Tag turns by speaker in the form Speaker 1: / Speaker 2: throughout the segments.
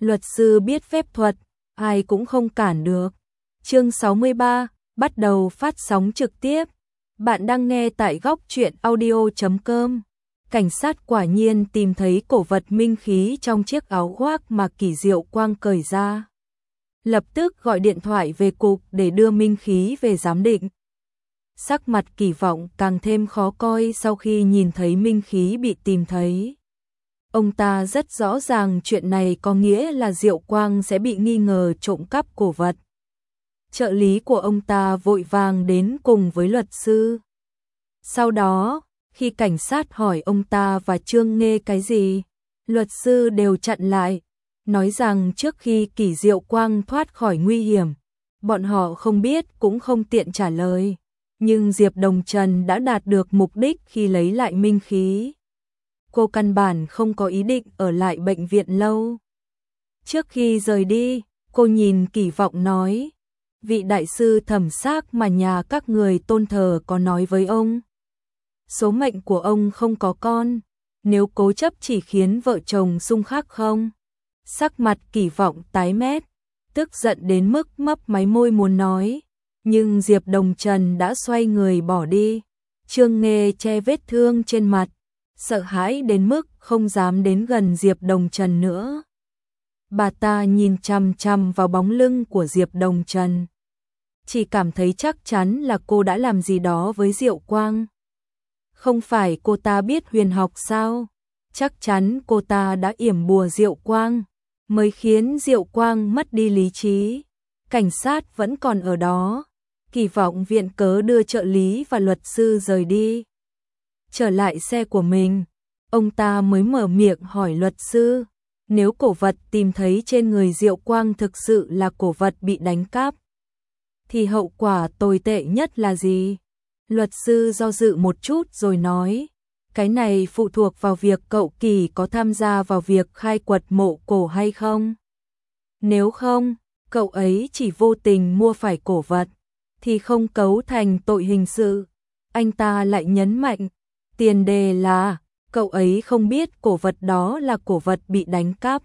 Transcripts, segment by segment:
Speaker 1: Luật sư biết phép thuật, ai cũng không cản được. Chương 63, bắt đầu phát sóng trực tiếp. Bạn đang nghe tại góc truyện audio.com. Cảnh sát quả nhiên tìm thấy cổ vật minh khí trong chiếc áo khoác mà Kỷ Diệu Quang cởi ra. Lập tức gọi điện thoại về cục để đưa minh khí về giám định. Sắc mặt Kỳ Vọng càng thêm khó coi sau khi nhìn thấy minh khí bị tìm thấy. Ông ta rất rõ ràng chuyện này có nghĩa là Diệu Quang sẽ bị nghi ngờ trộm cắp cổ vật. Trợ lý của ông ta vội vàng đến cùng với luật sư. Sau đó, khi cảnh sát hỏi ông ta và Trương Nghê cái gì, luật sư đều chặn lại, nói rằng trước khi Kỷ Diệu Quang thoát khỏi nguy hiểm, bọn họ không biết cũng không tiện trả lời. Nhưng Diệp Đồng Trần đã đạt được mục đích khi lấy lại minh khí. Cô căn bản không có ý định ở lại bệnh viện lâu. Trước khi rời đi, cô nhìn Kỳ Vọng nói, vị đại sư thẩm xác mà nhà các người tôn thờ có nói với ông. Số mệnh của ông không có con, nếu cố chấp chỉ khiến vợ chồng xung khắc không. Sắc mặt Kỳ Vọng tái mét, tức giận đến mức mấp máy môi muốn nói. Nhưng Diệp Đồng Trần đã xoay người bỏ đi. Trương Nghê che vết thương trên mặt, sợ hãi đến mức không dám đến gần Diệp Đồng Trần nữa. Bà ta nhìn chằm chằm vào bóng lưng của Diệp Đồng Trần. Chỉ cảm thấy chắc chắn là cô đã làm gì đó với Diệu Quang. Không phải cô ta biết huyền học sao? Chắc chắn cô ta đã yểm bùa Diệu Quang, mới khiến Diệu Quang mất đi lý trí. Cảnh sát vẫn còn ở đó. Kỳ Vọng viện cớ đưa trợ lý và luật sư rời đi. Trở lại xe của mình, ông ta mới mở miệng hỏi luật sư, nếu cổ vật tìm thấy trên người Diệu Quang thực sự là cổ vật bị đánh cắp, thì hậu quả tồi tệ nhất là gì? Luật sư do dự một chút rồi nói, cái này phụ thuộc vào việc cậu Kỳ có tham gia vào việc khai quật mộ cổ hay không. Nếu không, cậu ấy chỉ vô tình mua phải cổ vật, thì không cấu thành tội hình sự. Anh ta lại nhấn mạnh, tiền đề là cậu ấy không biết cổ vật đó là cổ vật bị đánh cắp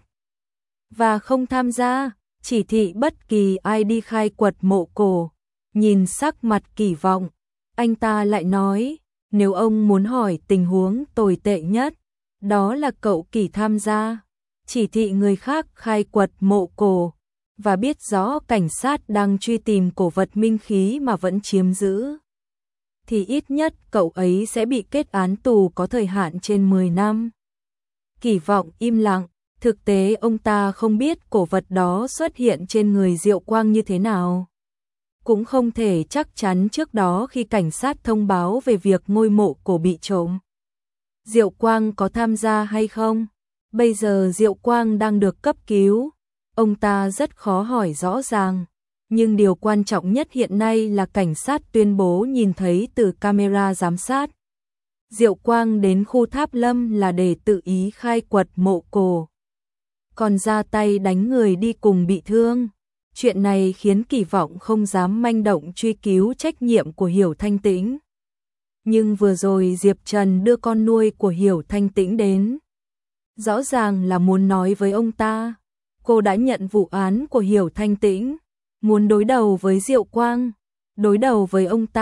Speaker 1: và không tham gia chỉ thị bất kỳ ai đi khai quật mộ cổ. Nhìn sắc mặt Kỳ Vọng, anh ta lại nói, nếu ông muốn hỏi tình huống tồi tệ nhất, đó là cậu Kỳ tham gia chỉ thị người khác khai quật mộ cổ và biết rõ cảnh sát đang truy tìm cổ vật minh khí mà vẫn chiếm giữ, thì ít nhất cậu ấy sẽ bị kết án tù có thời hạn trên 10 năm. Kỳ Vọng im lặng, thực tế ông ta không biết cổ vật đó xuất hiện trên người Diệu Quang như thế nào. Cũng không thể chắc chắn trước đó khi cảnh sát thông báo về việc ngôi mộ cổ bị trộm, Diệu Quang có tham gia hay không. Bây giờ Diệu Quang đang được cấp cứu, ông ta rất khó hỏi rõ ràng. Nhưng điều quan trọng nhất hiện nay là cảnh sát tuyên bố nhìn thấy từ camera giám sát. Diệu Quang đến khu Tháp Lâm là để tự ý khai quật mộ cổ, còn ra tay đánh người đi cùng bị thương. Chuyện này khiến Kỳ Vọng không dám manh động truy cứu trách nhiệm của Hiểu Thanh Tĩnh. Nhưng vừa rồi Diệp Trần đưa con nuôi của Hiểu Thanh Tĩnh đến, rõ ràng là muốn nói với ông ta, cô đã nhận vụ án của Hiểu Thanh Tĩnh, muốn đối đầu với Diệu Quang, đối đầu với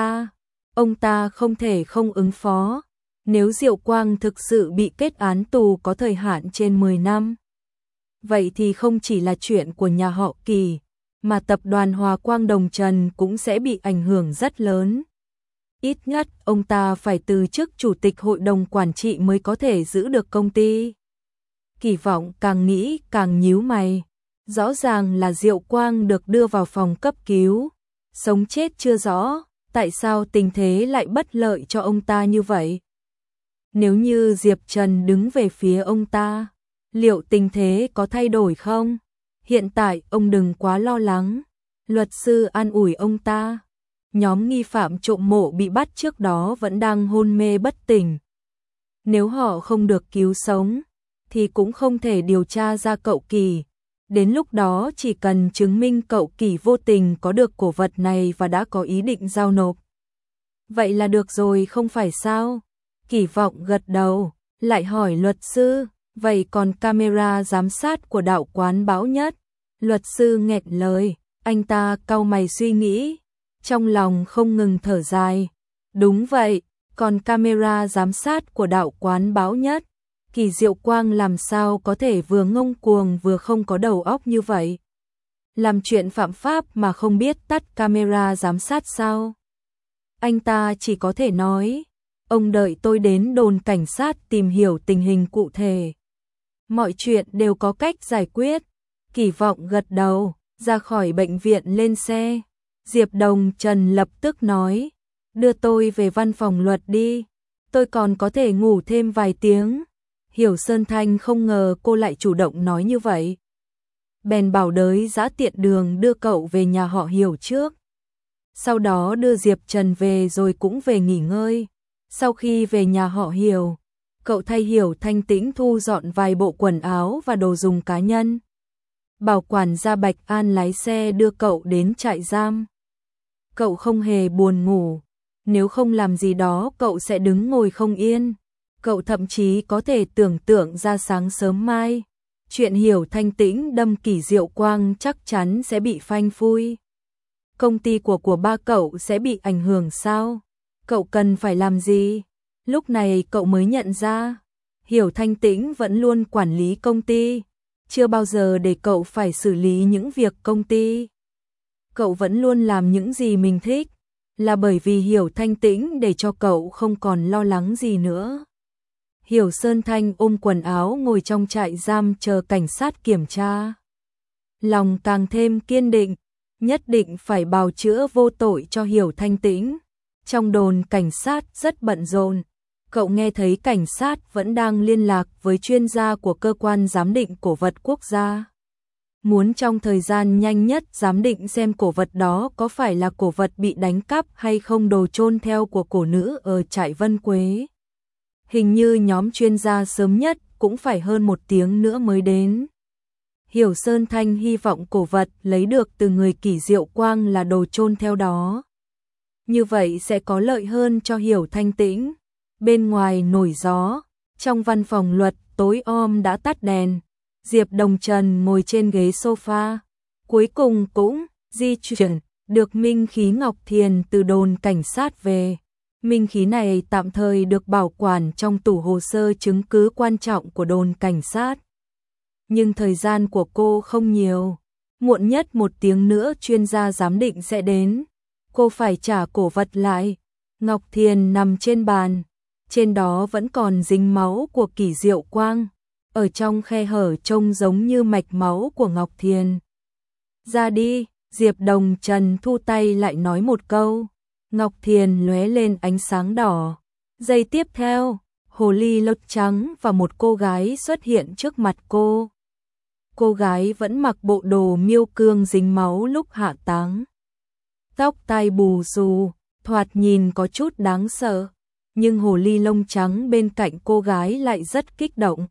Speaker 1: ông ta không thể không ứng phó. Nếu Diệu Quang thực sự bị kết án tù có thời hạn trên 10 năm, vậy thì không chỉ là chuyện của nhà họ Kỳ, mà tập đoàn Hòa Quang Đồng Trần cũng sẽ bị ảnh hưởng rất lớn. Ít nhất ông ta phải từ chức chủ tịch hội đồng quản trị mới có thể giữ được công ty. Kỳ Vọng càng nghĩ càng nhíu mày. Rõ ràng là Diệu Quang được đưa vào phòng cấp cứu, sống chết chưa rõ, tại sao tình thế lại bất lợi cho ông ta như vậy? Nếu như Diệp Trần đứng về phía ông ta, liệu tình thế có thay đổi không? Hiện tại ông đừng quá lo lắng. Luật sư an ủi ông ta. Nhóm nghi phạm trộm mộ bị bắt trước đó vẫn đang hôn mê bất tỉnh. Nếu họ không được cứu sống, thì cũng không thể điều tra ra cậu Kỳ. Đến lúc đó chỉ cần chứng minh cậu Kỳ vô tình có được cổ vật này và đã có ý định giao nộp, vậy là được rồi không phải sao? Kỳ Vọng gật đầu, lại hỏi luật sư, Vậy còn camera giám sát của đạo quán Bão Nhất? Luật sư nghẹn lời, anh ta cau mày suy nghĩ, trong lòng không ngừng thở dài. Đúng vậy, còn camera giám sát của đạo quán Bão Nhất, Kỳ Diệu Quang làm sao có thể vừa ngông cuồng vừa không có đầu óc như vậy? Làm chuyện phạm pháp mà không biết tắt camera giám sát sao? Anh ta chỉ có thể nói, ông đợi tôi đến đồn cảnh sát tìm hiểu tình hình cụ thể. Mọi chuyện đều có cách giải quyết. Kỳ Vọng gật đầu, ra khỏi bệnh viện lên xe. Diệp Đồng Trần lập tức nói, đưa tôi về văn phòng luật đi, tôi còn có thể ngủ thêm vài tiếng. Hiểu Sơn Thanh không ngờ cô lại chủ động nói như vậy. Bèn bảo đới giã tiện đường đưa cậu về nhà họ Hiểu trước. Sau đó đưa Diệp Trần về rồi cũng về nghỉ ngơi. Sau khi về nhà họ Hiểu, cậu thay Hiểu Thanh Tĩnh thu dọn vài bộ quần áo và đồ dùng cá nhân. Bảo quản gia Bạch An lái xe đưa cậu đến trại giam. Cậu không hề buồn ngủ, nếu không làm gì đó cậu sẽ đứng ngồi không yên. Cậu thậm chí có thể tưởng tượng ra sáng sớm mai, chuyện Hiểu Thanh Tĩnh đâm Kỳ Diệu Quang chắc chắn sẽ bị phanh phui. Công ty của ba cậu sẽ bị ảnh hưởng sao? Cậu cần phải làm gì? Lúc này cậu mới nhận ra, Hiểu Thanh Tĩnh vẫn luôn quản lý công ty, chưa bao giờ để cậu phải xử lý những việc công ty. Cậu vẫn luôn làm những gì mình thích, là bởi vì Hiểu Thanh Tĩnh để cho cậu không còn lo lắng gì nữa. Hiểu Sơn Thanh ôm quần áo ngồi trong trại giam chờ cảnh sát kiểm tra. Lòng càng thêm kiên định, nhất định phải bào chữa vô tội cho Hiểu Thanh Tĩnh. Trong đồn cảnh sát rất bận rộn, cậu nghe thấy cảnh sát vẫn đang liên lạc với chuyên gia của cơ quan giám định cổ vật quốc gia. Muốn trong thời gian nhanh nhất giám định xem cổ vật đó có phải là cổ vật bị đánh cắp hay không, đồ chôn theo của cổ nữ ở trại Vân Quế. Hình như nhóm chuyên gia sớm nhất cũng phải hơn 1 tiếng nữa mới đến. Hiểu Sơn Thanh hy vọng cổ vật lấy được từ người Kỳ Diệu Quang là đồ chôn theo đó. Như vậy sẽ có lợi hơn cho Hiểu Thanh Tĩnh. Bên ngoài nổi gió, trong văn phòng luật tối om đã tắt đèn. Diệp Đồng Trần ngồi trên ghế sofa, cuối cùng cũng di chuyển được minh khí Ngọc Thiền từ đồn cảnh sát về. Minh khí này tạm thời được bảo quản trong tủ hồ sơ chứng cứ quan trọng của đồn cảnh sát. Nhưng thời gian của cô không nhiều, muộn nhất 1 tiếng nữa chuyên gia giám định sẽ đến. Cô phải trả cổ vật lại. Ngọc Thiền nằm trên bàn, trên đó vẫn còn dính máu của Kỳ Diệu Quang, ở trong khe hở trông giống như mạch máu của Ngọc Thiền. Ra đi, Diệp Đồng Trần thu tay lại nói một câu. Ngọc Thiền lóe lên ánh sáng đỏ. Giây tiếp theo, hồ ly lông trắng và một cô gái xuất hiện trước mặt cô. Cô gái vẫn mặc bộ đồ miêu cương dính máu lúc hạ táng. Tóc tai bù xù, thoạt nhìn có chút đáng sợ, nhưng hồ ly lông trắng bên cạnh cô gái lại rất kích động.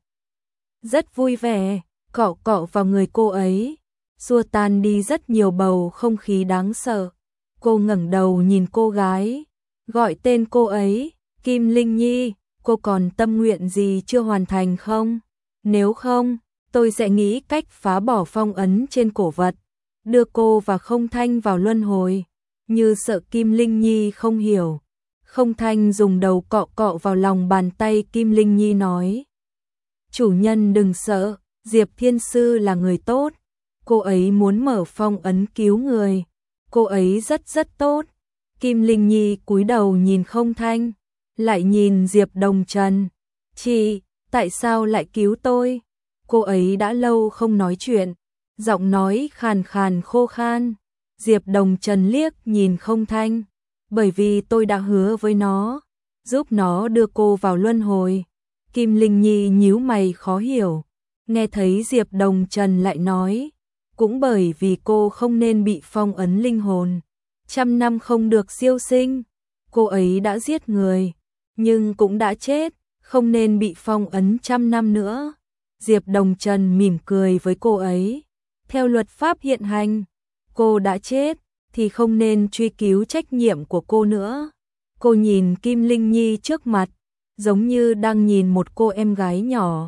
Speaker 1: Rất vui vẻ, cọ cọ vào người cô ấy, xua tan đi rất nhiều bầu không khí đáng sợ. Cô ngẩng đầu nhìn cô gái, gọi tên cô ấy, Kim Linh Nhi, cô còn tâm nguyện gì chưa hoàn thành không? Nếu không, tôi sẽ nghĩ cách phá bỏ phong ấn trên cổ vật, đưa cô và Không Thanh vào luân hồi. Như sợ Kim Linh Nhi không hiểu, Không Thanh dùng đầu cọ cọ vào lòng bàn tay Kim Linh Nhi nói. Chủ nhân đừng sợ, Diệp Thiên Sư là người tốt, cô ấy muốn mở phong ấn cứu người, cô ấy rất tốt. Kim Linh Nhi cúi đầu nhìn Không Thanh, lại nhìn Diệp Đồng Trần. Chị, tại sao lại cứu tôi? Cô ấy đã lâu không nói chuyện, giọng nói khàn khàn khô khan. Diệp Đồng Trần liếc nhìn Không Thanh, bởi vì tôi đã hứa với nó, giúp nó đưa cô vào luân hồi. Kim Linh Nhi nhíu mày khó hiểu, nghe thấy Diệp Đồng Trần lại nói, cũng bởi vì cô không nên bị phong ấn linh hồn, 100 năm không được siêu sinh. Cô ấy đã giết người, nhưng cũng đã chết, không nên bị phong ấn 100 năm nữa. Diệp Đồng Trần mỉm cười với cô ấy, theo luật pháp hiện hành, cô đã chết thì không nên truy cứu trách nhiệm của cô nữa. Cô nhìn Kim Linh Nhi trước mặt, giống như đang nhìn một cô em gái nhỏ.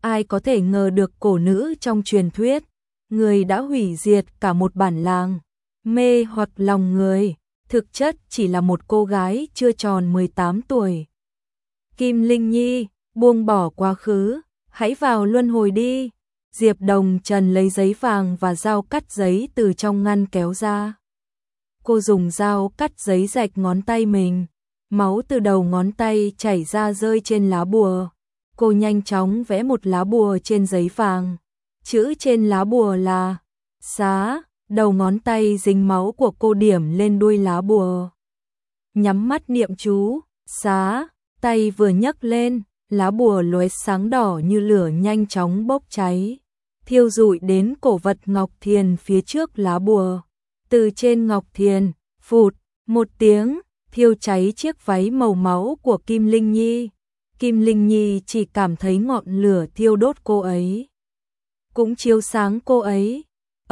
Speaker 1: ai có thể ngờ được cổ nữ trong truyền thuyết, người đã hủy diệt cả một bản làng, mê hoặc lòng người, thực chất chỉ là một cô gái chưa tròn 18 tuổi. Kim Linh Nhi, buông bỏ quá khứ, hãy vào luân hồi đi. Diệp Đồng Trần lấy giấy vàng và dao cắt giấy từ trong ngăn kéo ra. Cô dùng dao cắt giấy rạch ngón tay mình, máu từ đầu ngón tay chảy ra rơi trên lá bùa. Cô nhanh chóng vẽ một lá bùa trên giấy vàng. Chữ trên lá bùa là xá, đầu ngón tay dính máu của cô điểm lên đuôi lá bùa. Nhắm mắt niệm chú, xá, tay vừa nhấc lên, lá bùa lóe sáng đỏ như lửa nhanh chóng bốc cháy, thiêu rụi đến cổ vật ngọc thiền phía trước lá bùa. Từ trên ngọc thiền, phụt, một tiếng, thiêu cháy chiếc váy màu máu của Kim Linh Nhi. Kim Linh Nhi chỉ cảm thấy ngọn lửa thiêu đốt cô ấy, cũng chiếu sáng cô ấy.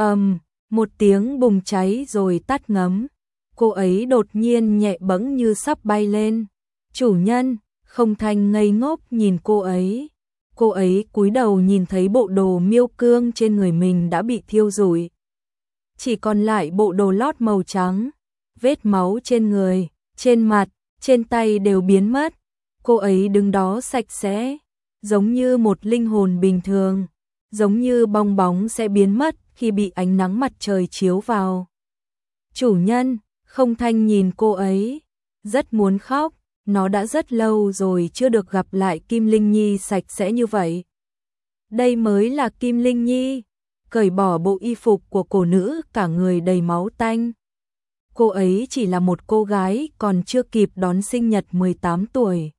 Speaker 1: Một tiếng bùng cháy rồi tắt ngấm. Cô ấy đột nhiên nhẹ bẫng như sắp bay lên. Chủ nhân, Không Thanh ngây ngốc nhìn cô ấy. Cô ấy cúi đầu nhìn thấy bộ đồ miêu cương trên người mình đã bị thiêu rụi. Chỉ còn lại bộ đồ lót màu trắng. Vết máu trên người, trên mặt, trên tay đều biến mất. Cô ấy đứng đó sạch sẽ, giống như một linh hồn bình thường, giống như bong bóng sẽ biến mất khi bị ánh nắng mặt trời chiếu vào. Chủ nhân, Không Thanh nhìn cô ấy, rất muốn khóc, nó đã rất lâu rồi chưa được gặp lại Kim Linh Nhi sạch sẽ như vậy. Đây mới là Kim Linh Nhi, cởi bỏ bộ y phục của cổ nữ cả người đầy máu tanh. Cô ấy chỉ là một cô gái còn chưa kịp đón sinh nhật 18 tuổi.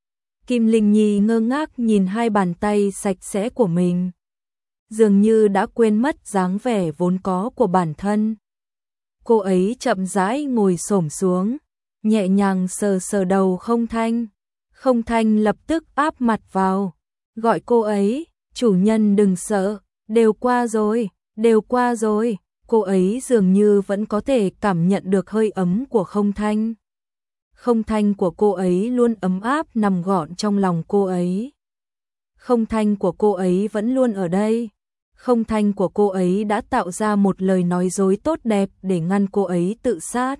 Speaker 1: Kim Linh Nhi ngơ ngác nhìn hai bàn tay sạch sẽ của mình, dường như đã quên mất dáng vẻ vốn có của bản thân. Cô ấy chậm rãi ngồi xổm xuống, nhẹ nhàng sờ sờ đầu Không Thanh. Không Thanh lập tức áp mặt vào, gọi cô ấy, chủ nhân đừng sợ, đều qua rồi, đều qua rồi. Cô ấy dường như vẫn có thể cảm nhận được hơi ấm của Không Thanh. Không Thanh của cô ấy luôn ấm áp nằm gọn trong lòng cô ấy. Không Thanh của cô ấy vẫn luôn ở đây. Không Thanh của cô ấy đã tạo ra một lời nói dối tốt đẹp để ngăn cô ấy tự sát.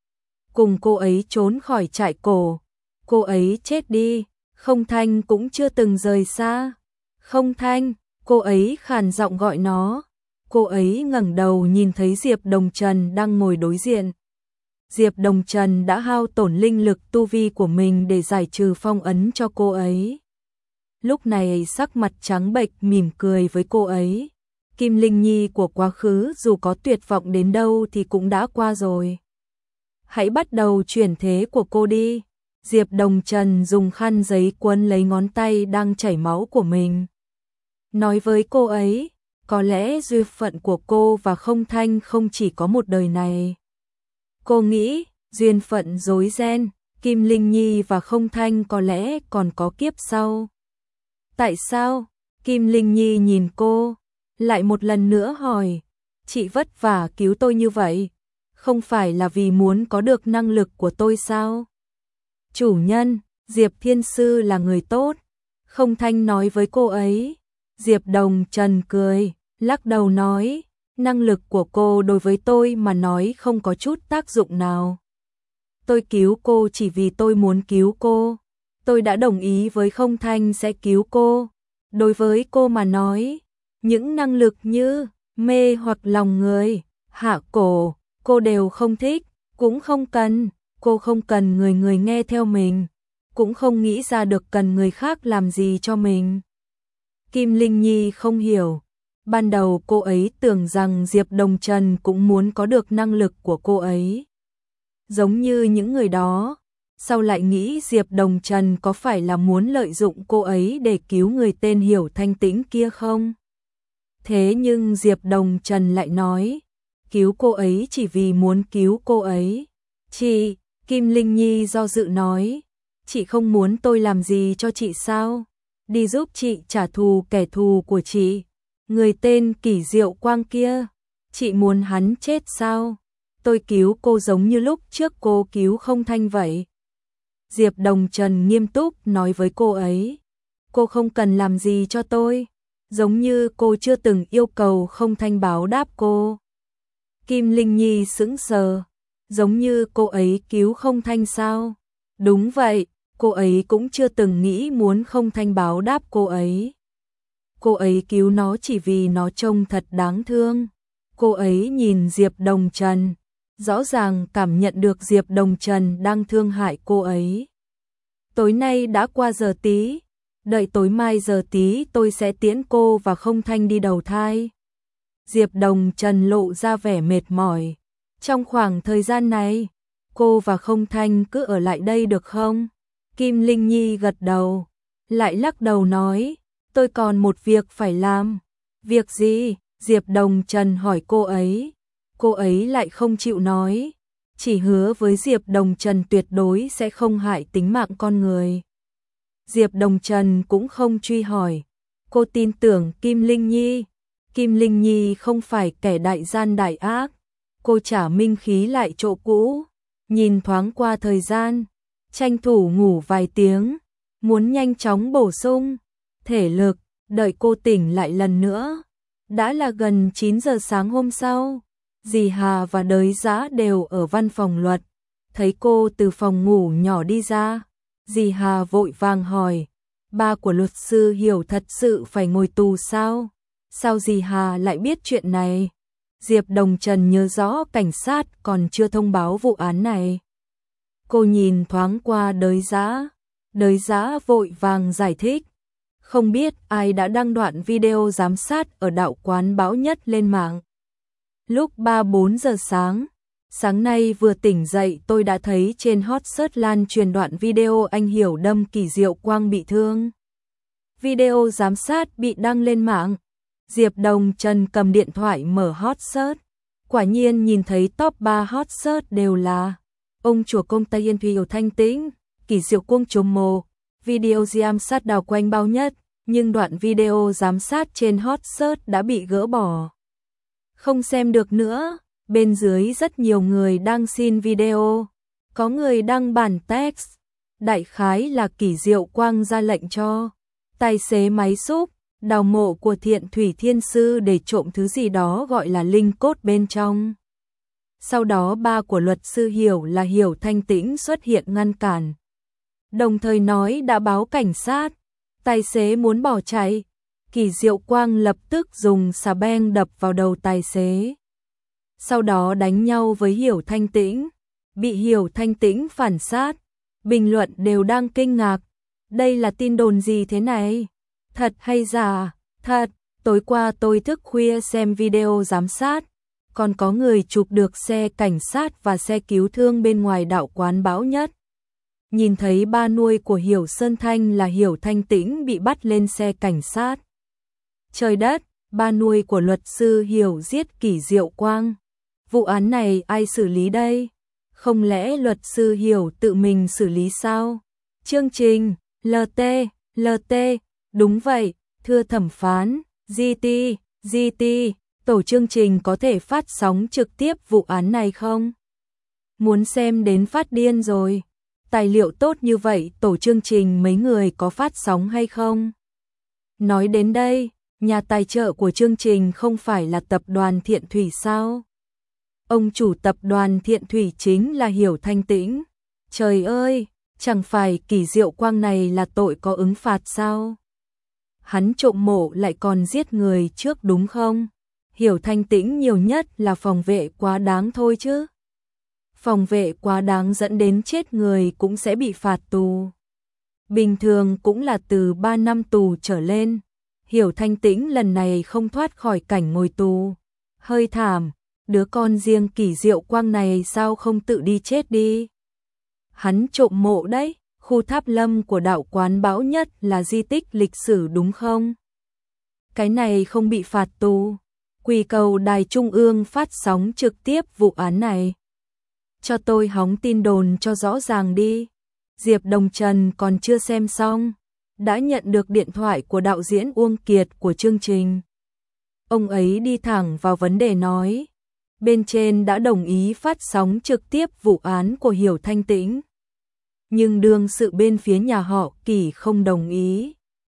Speaker 1: Cùng cô ấy trốn khỏi trại cổ. Cô ấy chết đi, Không Thanh cũng chưa từng rời xa. Không Thanh, cô ấy khàn giọng gọi nó. Cô ấy ngẩng đầu nhìn thấy Diệp Đồng Trần đang ngồi đối diện. Diệp Đồng Trần đã hao tổn linh lực tu vi của mình để giải trừ phong ấn cho cô ấy. Lúc này sắc mặt trắng bệch mỉm cười với cô ấy. Kim Linh Nhi của quá khứ dù có tuyệt vọng đến đâu thì cũng đã qua rồi. Hãy bắt đầu chuyển thế của cô đi. Diệp Đồng Trần dùng khăn giấy quấn lấy ngón tay đang chảy máu của mình. Nói với cô ấy, có lẽ duyên phận của cô và Không Thanh không chỉ có một đời này. Cô nghĩ, duyên phận rối ren, Kim Linh Nhi và Không Thanh có lẽ còn có kiếp sau. Tại sao? Kim Linh Nhi nhìn cô, lại một lần nữa hỏi, chị vất vả cứu tôi như vậy, không phải là vì muốn có được năng lực của tôi sao? Chủ nhân, Diệp Thiên Sư là người tốt, Không Thanh nói với cô ấy. Diệp Đồng Trần cười, lắc đầu nói, năng lực của cô đối với tôi mà nói không có chút tác dụng nào. Tôi cứu cô chỉ vì tôi muốn cứu cô. Tôi đã đồng ý với Không Thanh sẽ cứu cô. Đối với cô mà nói, những năng lực như mê hoặc lòng người, hạ cổ, cô đều không thích, cũng không cần. Cô không cần người người nghe theo mình, cũng không nghĩ ra được cần người khác làm gì cho mình. Kim Linh Nhi không hiểu. Ban đầu cô ấy tưởng rằng Diệp Đồng Trần cũng muốn có được năng lực của cô ấy, giống như những người đó. Sau lại nghĩ Diệp Đồng Trần có phải là muốn lợi dụng cô ấy để cứu người tên Hiểu Thanh Tĩnh kia không? Thế nhưng Diệp Đồng Trần lại nói, cứu cô ấy chỉ vì muốn cứu cô ấy. Chị, Kim Linh Nhi do dự nói, chị không muốn tôi làm gì cho chị sao? Đi giúp chị trả thù kẻ thù của chị, người tên Kỷ Diệu Quang kia. Chị muốn hắn chết sao? Tôi cứu cô giống như lúc trước cô cứu Không Thanh vậy. Diệp Đồng Trần nghiêm túc nói với cô ấy. cô không cần làm gì cho tôi, giống như cô chưa từng yêu cầu Không Thanh báo đáp cô. Kim Linh Nhi sững sờ, giống như cô ấy cứu Không Thanh sao? Đúng vậy, cô ấy cũng chưa từng nghĩ muốn Không Thanh báo đáp cô ấy. Cô ấy cứu nó chỉ vì nó trông thật đáng thương. Cô ấy nhìn Diệp Đồng Trần, rõ ràng cảm nhận được Diệp Đồng Trần đang thương hại cô ấy. Tối nay đã qua giờ tí, đợi tối mai giờ tí tôi sẽ tiễn cô và Không Thanh đi đầu thai. Diệp Đồng Trần lộ ra vẻ mệt mỏi. Trong khoảng thời gian này, cô và Không Thanh cứ ở lại đây được không? Kim Linh Nhi gật đầu, lại lắc đầu nói, tôi còn một việc phải làm. Việc gì? Diệp Đồng Trần hỏi cô ấy. Cô ấy lại không chịu nói, chỉ hứa với Diệp Đồng Trần tuyệt đối sẽ không hại tính mạng con người. Diệp Đồng Trần cũng không truy hỏi. Cô tin tưởng Kim Linh Nhi. Kim Linh Nhi không phải kẻ đại gian đại ác. Cô trả minh khí lại chỗ cũ, nhìn thoáng qua thời gian, tranh thủ ngủ vài tiếng, muốn nhanh chóng bổ sung thể lực, đợi cô tỉnh lại lần nữa. Đã là gần 9 giờ sáng hôm sau, dì Hà và Đới Dã đều ở văn phòng luật. Thấy cô từ phòng ngủ nhỏ đi ra, dì Hà vội vàng hỏi, ba của luật sư Hiểu thật sự phải ngồi tù sao? Sao dì Hà lại biết chuyện này? Diệp Đồng Trần nhớ rõ cảnh sát còn chưa thông báo vụ án này. Cô nhìn thoáng qua Đới Dã vội vàng giải thích. Không biết ai đã đăng đoạn video giám sát ở đạo quán Báo Nhất lên mạng. Lúc 3-4 giờ sáng nay vừa tỉnh dậy tôi đã thấy trên hot search lan truyền đoạn video anh Hiểu đâm Kỷ Diệu Quang bị thương. Video giám sát bị đăng lên mạng. Diệp Đồng Trần cầm điện thoại mở hot search. Quả nhiên nhìn thấy top 3 hot search đều là ông chùa Công Tây Yên Thùy Hiểu Thanh Tĩnh, Kỷ Diệu Quang trốn mồ, video giám sát đào quanh Báo Nhất, nhưng đoạn video giám sát trên hot search đã bị gỡ bỏ. Không xem được nữa, bên dưới rất nhiều người đang xin video, có người đăng bản text, đại khái là Kỷ Diệu Quang ra lệnh cho tài xế máy xúc đào mộ của Thiện Thủy Thiên Sư để trộm thứ gì đó gọi là linh cốt bên trong. Sau đó ba của luật sư Hiểu là Hiểu Thanh Tĩnh xuất hiện ngăn cản, đồng thời nói đã báo cảnh sát, tài xế muốn bỏ chạy. Kỷ Diệu Quang lập tức dùng xà beng đập vào đầu tài xế, sau đó đánh nhau với Hiểu Thanh Tĩnh, bị Hiểu Thanh Tĩnh phản sát. Bình luận đều đang kinh ngạc, đây là tin đồn gì thế này? Thật hay giả? Thật, tối qua tôi thức khuya xem video giám sát, còn có người chụp được xe cảnh sát và xe cứu thương bên ngoài đạo quán Báo Nhất. Nhìn thấy ba nuôi của Hiểu Sơn Thanh là Hiểu Thanh Tĩnh bị bắt lên xe cảnh sát. Trời đất, ba nuôi của luật sư Hiểu giết Kỷ Diệu Quang. Vụ án này ai xử lý đây? Không lẽ luật sư Hiểu tự mình xử lý sao? Chương trình, LT, đúng vậy, thưa thẩm phán, GT, tổ chương trình có thể phát sóng trực tiếp vụ án này không? Muốn xem đến phát điên rồi. Tài liệu tốt như vậy tổ chương trình mấy người có phát sóng hay không? Nói đến đây, nhà tài trợ của chương trình không phải là tập đoàn Thiện Thủy sao? Ông chủ tập đoàn Thiện Thủy chính là Hiểu Thanh Tĩnh. Trời ơi, chẳng phải Kỷ Diệu Quang này là tội có ứng phạt sao? Hắn trộm mộ lại còn giết người trước đúng không? Hiểu Thanh Tĩnh nhiều nhất là phòng vệ quá đáng thôi chứ. Phòng vệ quá đáng dẫn đến chết người cũng sẽ bị phạt tù. Bình thường cũng là từ 3 năm tù trở lên. Hiểu Thanh Tĩnh lần này không thoát khỏi cảnh ngồi tù. Hơi thảm, đứa con riêng Kỷ Diệu Quang này sao không tự đi chết đi? Hắn trộm mộ đấy, khu Tháp Lâm của đạo quán Báo Nhất là di tích lịch sử đúng không? Cái này không bị phạt tù. Quỳ cầu Đài Trung ương phát sóng trực tiếp vụ án này. Cho tôi hóng tin đồn cho rõ ràng đi. Diệp Đồng Trần còn chưa xem xong, đã nhận được điện thoại của đạo diễn Uông Kiệt của chương trình. Ông ấy đi thẳng vào vấn đề nói, bên trên đã đồng ý phát sóng trực tiếp vụ án của Hiểu Thanh Tĩnh. Nhưng đương sự bên phía nhà họ Kỷ không đồng ý.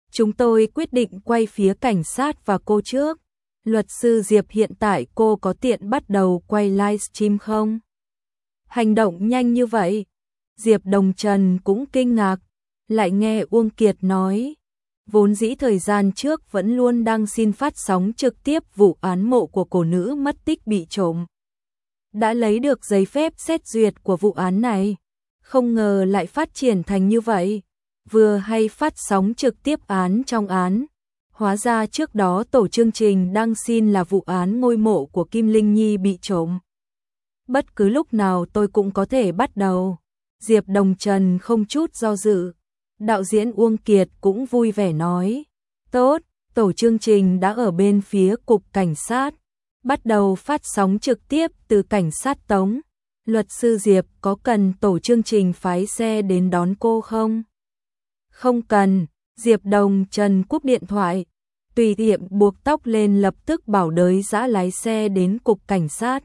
Speaker 1: Chúng tôi quyết định quay phía cảnh sát và cô trước. Luật sư Diệp, hiện tại cô có tiện bắt đầu quay livestream không? Hành động nhanh như vậy. Diệp Đồng Trần cũng kinh ngạc, lại nghe Uông Kiệt nói. Vốn dĩ thời gian trước vẫn luôn đăng xin phát sóng trực tiếp vụ án mộ của cô nữ mất tích bị trộm. Đã lấy được giấy phép xét duyệt của vụ án này. Không ngờ lại phát triển thành như vậy. Vừa hay phát sóng trực tiếp án trong án. Hóa ra trước đó tổ chương trình đăng xin là vụ án ngôi mộ của Kim Linh Nhi bị trộm. Bất cứ lúc nào tôi cũng có thể bắt đầu. Diệp Đồng Trần không chút do dự. Đạo diễn Uông Kiệt cũng vui vẻ nói. Tốt, tổ chương trình đã ở bên phía cục cảnh sát. Bắt đầu phát sóng trực tiếp từ cảnh sát Tống. Luật sư Diệp, có cần tổ chương trình phái xe đến đón cô không? Không cần. Diệp Đồng Trần cúp điện thoại. Tùy tiện buộc tóc lên, lập tức bảo đới dã lái xe đến cục cảnh sát.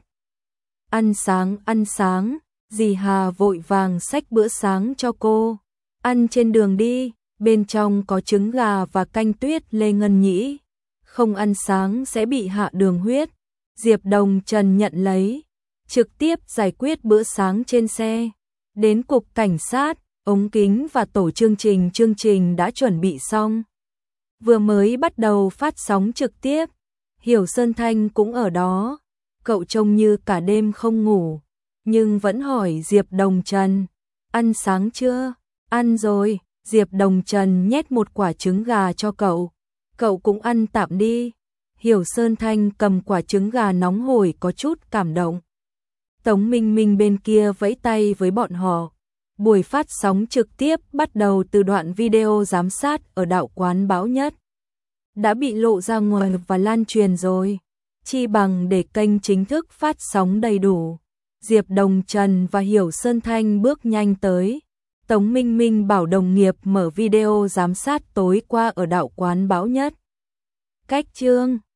Speaker 1: Ăn sáng. Dì Hà vội vàng xách bữa sáng cho cô. Ăn trên đường đi, bên trong có trứng gà và canh tuyết Lê Ngân Nhĩ. Không ăn sáng sẽ bị hạ đường huyết. Diệp Đồng Trần nhận lấy, trực tiếp giải quyết bữa sáng trên xe. Đến cục cảnh sát, ống kính và tổ chương trình đã chuẩn bị xong. Vừa mới bắt đầu phát sóng trực tiếp, Hiểu Sơn Thanh cũng ở đó. Cậu trông như cả đêm không ngủ, nhưng vẫn hỏi Diệp Đồng Trần, ăn sáng chưa? Ăn rồi. Diệp Đồng Trần nhét một quả trứng gà cho cậu. Cậu cũng ăn tạm đi. Hiểu Sơn Thanh cầm quả trứng gà nóng hổi có chút cảm động. Tống Minh Minh bên kia vẫy tay với bọn họ. Buổi phát sóng trực tiếp bắt đầu từ đoạn video giám sát ở đạo quán Báo Nhất. Đã bị lộ ra ngoài và lan truyền rồi. Chi bằng để kênh chính thức phát sóng đầy đủ. Diệp Đồng Trần và Hiểu Sơn Thanh bước nhanh tới. Tống Minh Minh bảo đồng nghiệp mở video giám sát tối qua ở đạo quán Báo Nhất. Cách chương